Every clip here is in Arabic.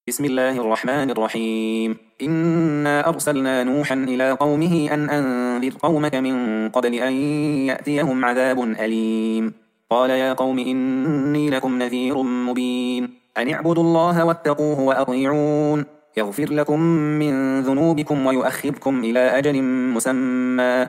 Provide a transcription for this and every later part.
بسم الله الرحمن الرحيم. إنا أرسلنا نوحا إلى قومه أن أنذر قومك من قبل أن يأتيهم عذاب أليم. قال يا قوم إني لكم نذير مبين أن اعبدوا الله واتقوه وأطيعون يغفر لكم من ذنوبكم ويؤخركم إلى أجل مسمى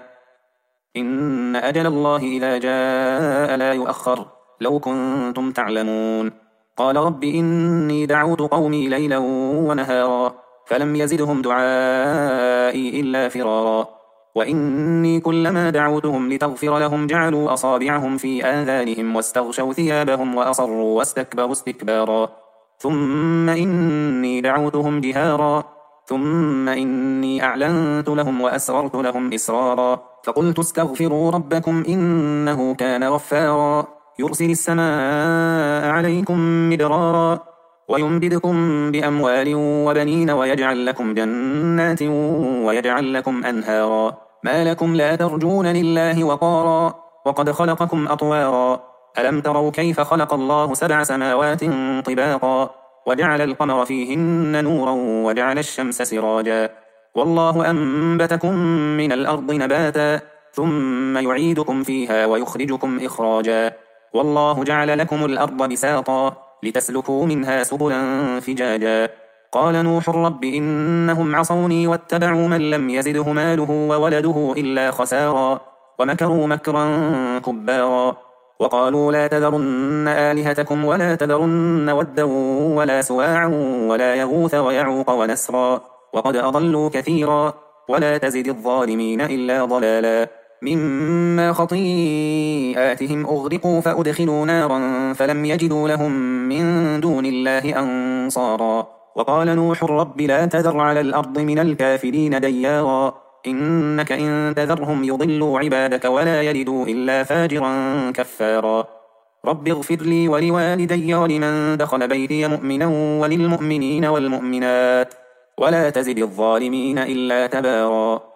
إن أجل الله إذا جاء لا يؤخر لو كنتم تعلمون. قال رب إني دعوت قومي ليلا ونهارا فلم يزدهم دعائي إلا فرارا وإني كلما دعوتهم لتغفر لهم جعلوا أصابعهم في آذانهم واستغشوا ثيابهم وأصروا واستكبروا استكبارا ثم إني دعوتهم جهارا ثم إني أعلنت لهم وأسررت لهم إسرارا فقلت استغفروا ربكم إنه كان غفارا يرسل السماء عليكم مدرارا ويمددكم بأموال وبنين ويجعل لكم جنات ويجعل لكم أنهارا ما لكم لا ترجون لله وقارا وقد خلقكم أطوارا ألم تروا كيف خلق الله 7 سماوات طباقا وجعل القمر فيهن نورا وجعل الشمس سراجا والله أنبتكم من الأرض نباتا ثم يعيدكم فيها ويخرجكم إخراجا والله جعل لكم الأرض بساطا لتسلكوا منها سبلا فجاجا قال نوح رب إنهم عصوني واتبعوا من لم يزده ماله وولده إلا خسارا ومكروا مكرا كبارا وقالوا لا تذرن آلهتكم ولا تذرن ودا ولا سواعا ولا يغوث ويعوق ونسرا وقد أضلوا كثيرا ولا تزد الظالمين إلا ضلالا مما خطيئاتهم أغرقوا فأدخلوا نارا فلم يجدوا لهم من دون الله أنصارا وقال نوح رب لا تذر على الأرض من الكافرين ديارا إنك إن تذرهم يضلوا عبادك ولا يلدوا إلا فاجرا كفارا رب اغفر لي ولوالدي ولمن دخل بيتي مؤمنا وللمؤمنين والمؤمنات ولا تزد الظالمين إلا تبارا.